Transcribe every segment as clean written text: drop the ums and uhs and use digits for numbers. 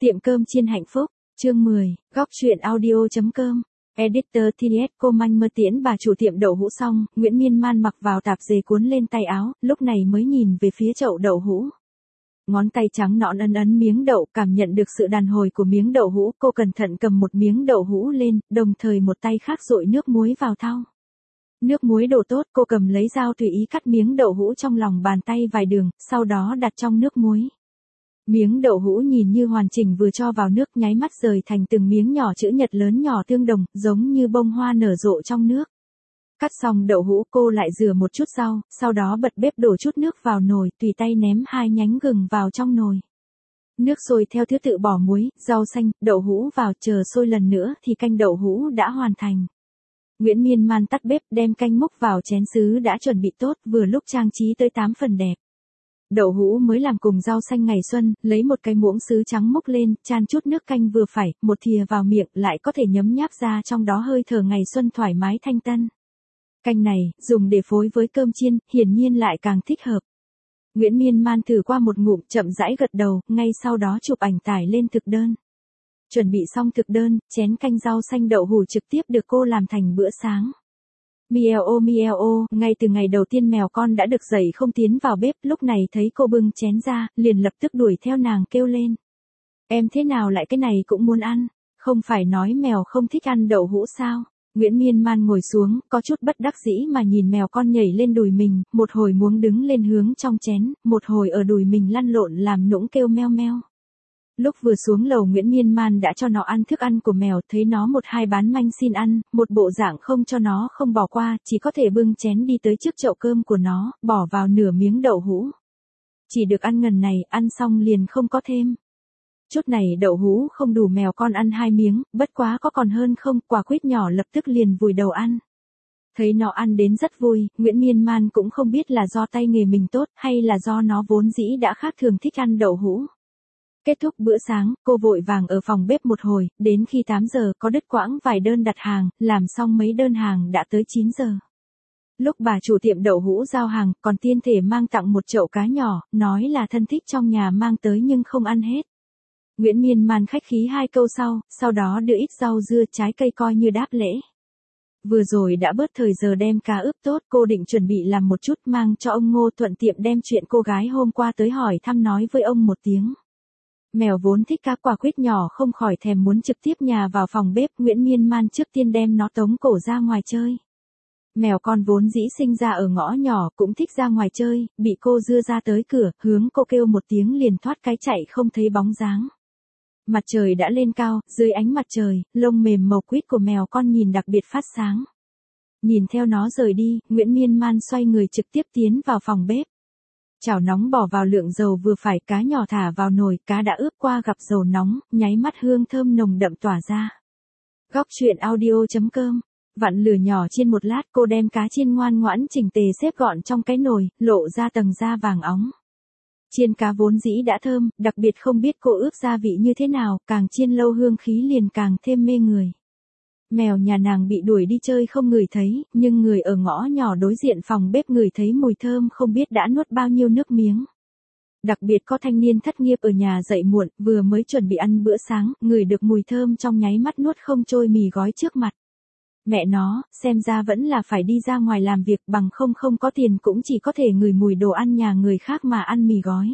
Tiệm cơm chiên hạnh phúc, chương 10, góc truyện audio.com. Editor TS Cô Manh Mơ tiễn bà chủ tiệm đậu hũ xong, Nguyễn Miên Man mặc vào tạp dề cuốn lên tay áo, lúc này mới nhìn về phía chậu đậu hũ. Ngón tay trắng nõn ấn miếng đậu, cảm nhận được sự đàn hồi của miếng đậu hũ, cô cẩn thận cầm một miếng đậu hũ lên, đồng thời một tay khác dội nước muối vào thau. Nước muối đổ tốt, cô cầm lấy dao tùy ý cắt miếng đậu hũ trong lòng bàn tay vài đường, sau đó đặt trong nước muối. Miếng đậu hũ nhìn như hoàn chỉnh vừa cho vào nước nháy mắt rời thành từng miếng nhỏ chữ nhật lớn nhỏ tương đồng, giống như bông hoa nở rộ trong nước. Cắt xong đậu hũ cô lại rửa một chút rau, sau đó bật bếp đổ chút nước vào nồi, tùy tay ném 2 nhánh gừng vào trong nồi. Nước sôi theo thứ tự bỏ muối, rau xanh, đậu hũ vào, chờ sôi lần nữa thì canh đậu hũ đã hoàn thành. Nguyễn Miên Man tắt bếp đem canh múc vào chén sứ đã chuẩn bị tốt, vừa lúc trang trí tới 8 phần đẹp. Đậu hũ mới làm cùng rau xanh ngày xuân, lấy một cái muỗng sứ trắng múc lên, chan chút nước canh vừa phải, một thìa vào miệng lại có thể nhấm nháp ra trong đó hơi thở ngày xuân thoải mái thanh tân. Canh này, dùng để phối với cơm chiên, hiển nhiên lại càng thích hợp. Nguyễn Miên Man thử qua một ngụm, chậm rãi gật đầu, ngay sau đó chụp ảnh tải lên thực đơn. Chuẩn bị xong thực đơn, chén canh rau xanh đậu hũ trực tiếp được cô làm thành bữa sáng. Mieo, ngay từ ngày đầu tiên mèo con đã được dạy không tiến vào bếp, lúc này thấy cô bưng chén ra, liền lập tức đuổi theo nàng kêu lên. Em thế nào lại cái này cũng muốn ăn, không phải nói mèo không thích ăn đậu hũ sao? Nguyễn Miên Man ngồi xuống, có chút bất đắc dĩ mà nhìn mèo con nhảy lên đùi mình, một hồi muốn đứng lên hướng trong chén, một hồi ở đùi mình lăn lộn làm nũng kêu meo meo. Lúc vừa xuống lầu Nguyễn Miên Man đã cho nó ăn thức ăn của mèo, thấy nó một hai bán manh xin ăn, một bộ dạng không cho nó không bỏ qua, chỉ có thể bưng chén đi tới trước chậu cơm của nó, bỏ vào nửa miếng đậu hũ. Chỉ được ăn ngần này, ăn xong liền không có thêm. Chút này đậu hũ không đủ mèo con ăn 2 miếng, bất quá có còn hơn không, quả quýt nhỏ lập tức liền vùi đầu ăn. Thấy nó ăn đến rất vui, Nguyễn Miên Man cũng không biết là do tay nghề mình tốt, hay là do nó vốn dĩ đã khác thường thích ăn đậu hũ. Kết thúc bữa sáng, cô vội vàng ở phòng bếp một hồi, đến khi 8 giờ có đứt quãng vài đơn đặt hàng, làm xong mấy đơn hàng đã tới 9 giờ. Lúc bà chủ tiệm đậu hũ giao hàng, còn tiên thể mang tặng một chậu cá nhỏ, nói là thân thích trong nhà mang tới nhưng không ăn hết. Nguyễn Miên Man khách khí 2 câu sau đó đưa ít rau dưa trái cây coi như đáp lễ. Vừa rồi đã bớt thời giờ đem cá ướp tốt, cô định chuẩn bị làm một chút mang cho ông Ngô, thuận tiệm đem chuyện cô gái hôm qua tới hỏi thăm nói với ông một tiếng. Mèo vốn thích cá, quả quýt nhỏ không khỏi thèm muốn trực tiếp nhà vào phòng bếp, Nguyễn Miên Man trước tiên đem nó tống cổ ra ngoài chơi. Mèo con vốn dĩ sinh ra ở ngõ nhỏ cũng thích ra ngoài chơi, bị cô đưa ra tới cửa, hướng cô kêu một tiếng liền thoát cái chạy không thấy bóng dáng. Mặt trời đã lên cao, dưới ánh mặt trời, lông mềm màu quýt của mèo con nhìn đặc biệt phát sáng. Nhìn theo nó rời đi, Nguyễn Miên Man xoay người trực tiếp tiến vào phòng bếp. Chảo nóng bỏ vào lượng dầu vừa phải, cá nhỏ thả vào nồi, cá đã ướp qua gặp dầu nóng, nháy mắt hương thơm nồng đậm tỏa ra. Góc truyện audio.com. Vặn lửa nhỏ chiên một lát, cô đem cá chiên ngoan ngoãn chỉnh tề xếp gọn trong cái nồi, lộ ra tầng da vàng óng. Chiên cá vốn dĩ đã thơm, đặc biệt không biết cô ướp gia vị như thế nào, càng chiên lâu hương khí liền càng thêm mê người. Mèo nhà nàng bị đuổi đi chơi không ngửi thấy, nhưng người ở ngõ nhỏ đối diện phòng bếp ngửi thấy mùi thơm không biết đã nuốt bao nhiêu nước miếng. Đặc biệt có thanh niên thất nghiệp ở nhà dậy muộn, vừa mới chuẩn bị ăn bữa sáng, ngửi được mùi thơm trong nháy mắt nuốt không trôi mì gói trước mặt. Mẹ nó, xem ra vẫn là phải đi ra ngoài làm việc, bằng không có tiền cũng chỉ có thể ngửi mùi đồ ăn nhà người khác mà ăn mì gói.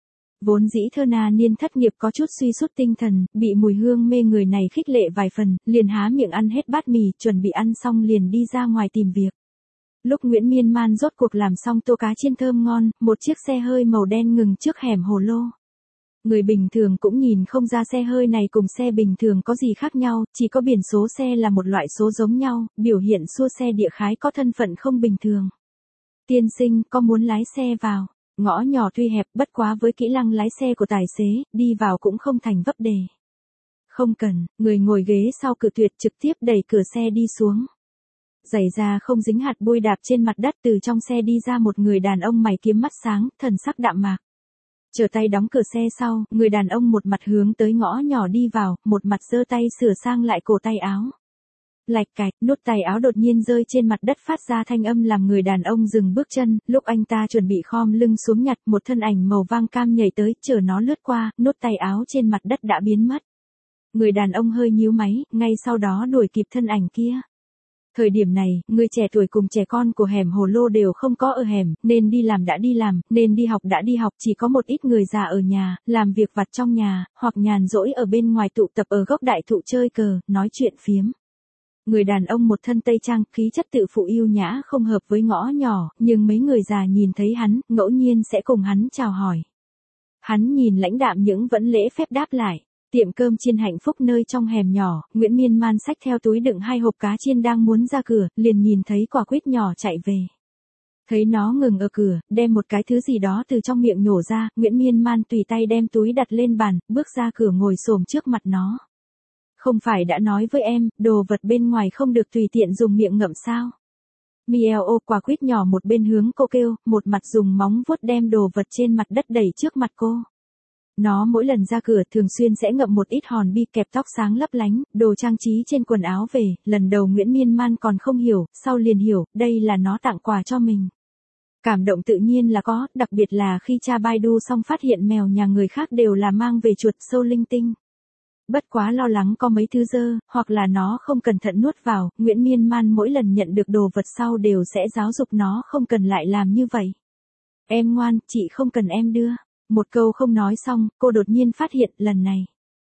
Vốn dĩ thơ na niên thất nghiệp có chút suy sút tinh thần, bị mùi hương mê người này khích lệ vài phần, liền há miệng ăn hết bát mì, chuẩn bị ăn xong liền đi ra ngoài tìm việc. Lúc Nguyễn Miên Man rốt cuộc làm xong tô cá chiên thơm ngon, một chiếc xe hơi màu đen ngừng trước hẻm hồ lô. Người bình thường cũng nhìn không ra xe hơi này cùng xe bình thường có gì khác nhau, chỉ có biển số xe là một loại số giống nhau, biểu hiện xua xe địa khái có thân phận không bình thường. Tiên sinh, có muốn lái xe vào? Ngõ nhỏ tuy hẹp, bất quá với kỹ năng lái xe của tài xế, đi vào cũng không thành vấp đề. Không cần, người ngồi ghế sau cự tuyệt trực tiếp đẩy cửa xe đi xuống. Giày da không dính hạt bụi đạp trên mặt đất, từ trong xe đi ra một người đàn ông mày kiếm mắt sáng, thần sắc đạm mạc. Trở tay đóng cửa xe sau, người đàn ông một mặt hướng tới ngõ nhỏ đi vào, một mặt giơ tay sửa sang lại cổ tay áo. Lạch cạch, nút tay áo đột nhiên rơi trên mặt đất phát ra thanh âm làm người đàn ông dừng bước chân, lúc anh ta chuẩn bị khom lưng xuống nhặt, một thân ảnh màu vàng cam nhảy tới, chờ nó lướt qua, nút tay áo trên mặt đất đã biến mất. Người đàn ông hơi nhíu máy, ngay sau đó đuổi kịp thân ảnh kia. Thời điểm này, người trẻ tuổi cùng trẻ con của hẻm Hồ Lô đều không có ở hẻm, nên đi làm đã đi làm, nên đi học đã đi học, chỉ có một ít người già ở nhà, làm việc vặt trong nhà, hoặc nhàn rỗi ở bên ngoài tụ tập ở gốc đại thụ chơi cờ, nói chuyện phiếm. Người đàn ông một thân tây trang, khí chất tự phụ yêu nhã không hợp với ngõ nhỏ, nhưng mấy người già nhìn thấy hắn, ngẫu nhiên sẽ cùng hắn chào hỏi. Hắn nhìn lãnh đạm nhưng vẫn lễ phép đáp lại. Tiệm cơm chiên Hạnh Phúc nơi trong hẻm nhỏ, Nguyễn Miên Man xách theo túi đựng 2 hộp cá chiên đang muốn ra cửa, liền nhìn thấy quả quýt nhỏ chạy về. Thấy nó ngừng ở cửa, đem một cái thứ gì đó từ trong miệng nhổ ra, Nguyễn Miên Man tùy tay đem túi đặt lên bàn, bước ra cửa ngồi xổm trước mặt nó. Không phải đã nói với em, đồ vật bên ngoài không được tùy tiện dùng miệng ngậm sao? Miao, quả quýt nhỏ một bên hướng cô kêu, một mặt dùng móng vuốt đem đồ vật trên mặt đất đẩy trước mặt cô. Nó mỗi lần ra cửa thường xuyên sẽ ngậm một ít hòn bi kẹp tóc sáng lấp lánh, đồ trang trí trên quần áo về, lần đầu Nguyễn Miên Man còn không hiểu, sau liền hiểu, đây là nó tặng quà cho mình. Cảm động tự nhiên là có, đặc biệt là khi tra Baidu xong phát hiện mèo nhà người khác đều là mang về chuột sâu linh tinh. Bất quá lo lắng có mấy thứ dơ, hoặc là nó không cẩn thận nuốt vào, Nguyễn Miên Man mỗi lần nhận được đồ vật sau đều sẽ giáo dục nó không cần lại làm như vậy. Em ngoan, chị không cần em đưa. Một câu không nói xong, cô đột nhiên phát hiện lần này.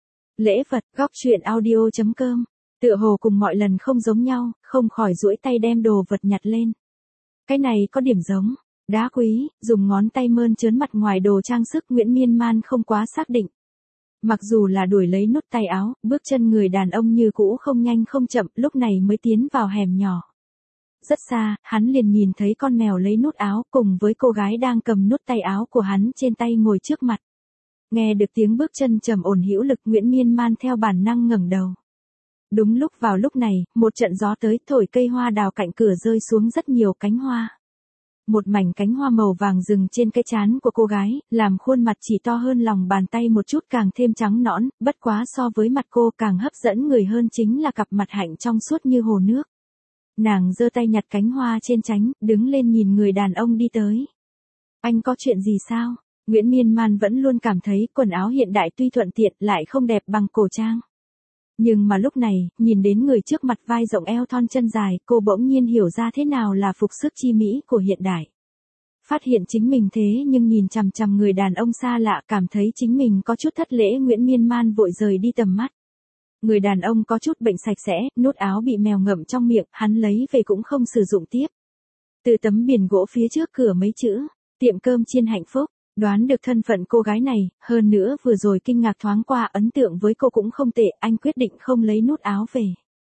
Lễ vật, góc truyện audio.com, tựa hồ cùng mọi lần không giống nhau, không khỏi duỗi tay đem đồ vật nhặt lên. Cái này có điểm giống, đá quý, dùng ngón tay mơn trớn mặt ngoài đồ trang sức Nguyễn Miên Man không quá xác định. Mặc dù là đuổi lấy nút tay áo, bước chân người đàn ông như cũ không nhanh không chậm, lúc này mới tiến vào hẻm nhỏ. Rất xa, hắn liền nhìn thấy con mèo lấy nút áo cùng với cô gái đang cầm nút tay áo của hắn trên tay ngồi trước mặt. Nghe được tiếng bước chân trầm ổn hữu lực Nguyễn Miên Man theo bản năng ngẩng đầu. Đúng lúc vào lúc này, một trận gió tới thổi cây hoa đào cạnh cửa rơi xuống rất nhiều cánh hoa. Một mảnh cánh hoa màu vàng rừng trên cái trán của cô gái, làm khuôn mặt chỉ to hơn lòng bàn tay một chút càng thêm trắng nõn, bất quá so với mặt cô càng hấp dẫn người hơn chính là cặp mặt hạnh trong suốt như hồ nước. Nàng giơ tay nhặt cánh hoa trên tránh, đứng lên nhìn người đàn ông đi tới. Anh có chuyện gì sao? Nguyễn Miên Man vẫn luôn cảm thấy quần áo hiện đại tuy thuận tiện lại không đẹp bằng cổ trang. Nhưng mà lúc này, nhìn đến người trước mặt vai rộng eo thon chân dài, cô bỗng nhiên hiểu ra thế nào là phục sức chi mỹ của hiện đại. Phát hiện chính mình thế nhưng nhìn chằm chằm người đàn ông xa lạ cảm thấy chính mình có chút thất lễ Nguyễn Miên Man vội rời đi tầm mắt. Người đàn ông có chút bệnh sạch sẽ, nút áo bị mèo ngậm trong miệng, hắn lấy về cũng không sử dụng tiếp. Từ tấm biển gỗ phía trước cửa mấy chữ, tiệm cơm chiên Hạnh Phúc, đoán được thân phận cô gái này, hơn nữa vừa rồi kinh ngạc thoáng qua ấn tượng với cô cũng không tệ, anh quyết định không lấy nút áo về.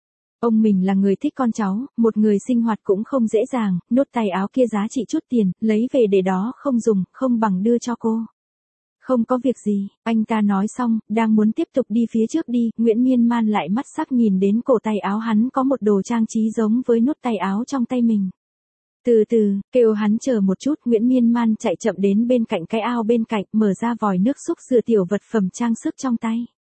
Ông mình là người thích con cháu, một người sinh hoạt cũng không dễ dàng, nút tay áo kia giá trị chút tiền, lấy về để đó không dùng, không bằng đưa cho cô. Không có việc gì, anh ta nói xong, đang muốn tiếp tục đi phía trước đi, Nguyễn Miên Man lại mắt sắc nhìn đến cổ tay áo hắn có một đồ trang trí giống với nút tay áo trong tay mình. Từ từ, kêu hắn chờ một chút, Nguyễn Miên Man chạy chậm đến bên cạnh cái ao bên cạnh, mở ra vòi nước xúc rửa tiểu vật phẩm trang sức trong tay.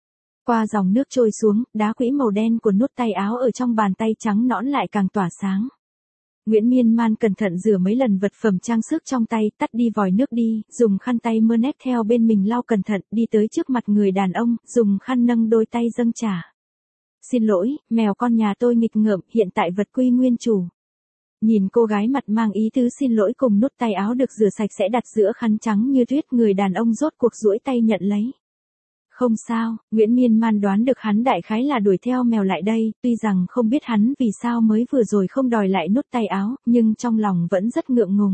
Qua dòng nước trôi xuống, đá quỹ màu đen của nút tay áo ở trong bàn tay trắng nõn lại càng tỏa sáng. Nguyễn Miên Man cẩn thận rửa mấy lần vật phẩm trang sức trong tay, tắt đi vòi nước đi, dùng khăn tay mơ nét theo bên mình lau cẩn thận, đi tới trước mặt người đàn ông, dùng khăn nâng đôi tay dâng trà. Xin lỗi, mèo con nhà tôi nghịch ngợm, hiện tại vật quy nguyên chủ. Nhìn cô gái mặt mang ý tứ xin lỗi cùng nút tay áo được rửa sạch sẽ đặt giữa khăn trắng như tuyết, người đàn ông rốt cuộc duỗi tay nhận lấy. Không sao, Nguyễn Miên Man đoán được hắn đại khái là đuổi theo mèo lại đây, tuy rằng không biết hắn vì sao mới vừa rồi không đòi lại nút tay áo, nhưng trong lòng vẫn rất ngượng ngùng.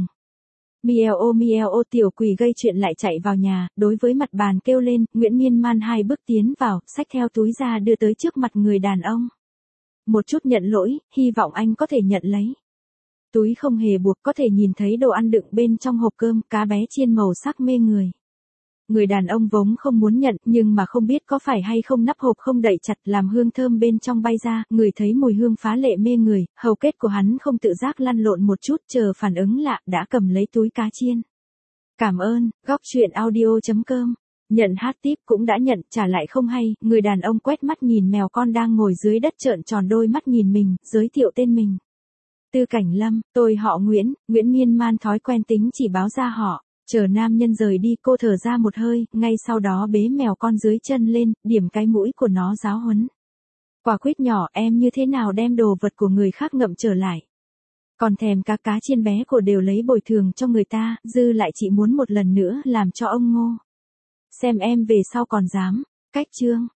Miao tiểu quỷ gây chuyện lại chạy vào nhà, đối với mặt bàn kêu lên, Nguyễn Miên Man 2 bước tiến vào, xách theo túi ra đưa tới trước mặt người đàn ông. Một chút nhận lỗi, hy vọng anh có thể nhận lấy. Túi không hề buộc, có thể nhìn thấy đồ ăn đựng bên trong hộp cơm, cá bé chiên màu sắc mê người. Người đàn ông vốn không muốn nhận, nhưng mà không biết có phải hay không nắp hộp không đậy chặt làm hương thơm bên trong bay ra, người thấy mùi hương phá lệ mê người, hầu kết của hắn không tự giác lăn lộn một chút, chờ phản ứng lạ, đã cầm lấy túi cá chiên. Cảm ơn, góc truyện audio.com Nhận hát típ cũng đã nhận, trả lại không hay, người đàn ông quét mắt nhìn mèo con đang ngồi dưới đất trợn tròn đôi mắt nhìn mình, giới thiệu tên mình. Tư Cảnh Lâm, tôi họ Nguyễn, Nguyễn miên man thói quen tính chỉ báo ra họ. Chờ nam nhân rời đi cô thở ra một hơi, ngay sau đó bế mèo con dưới chân lên, điểm cái mũi của nó giáo huấn. Quả quýt nhỏ, em như thế nào đem đồ vật của người khác ngậm trở lại. Còn thèm cá chiên bé của đều lấy bồi thường cho người ta, dư lại chị muốn một lần nữa làm cho ông Ngô. Xem em về sau còn dám. Cách chương.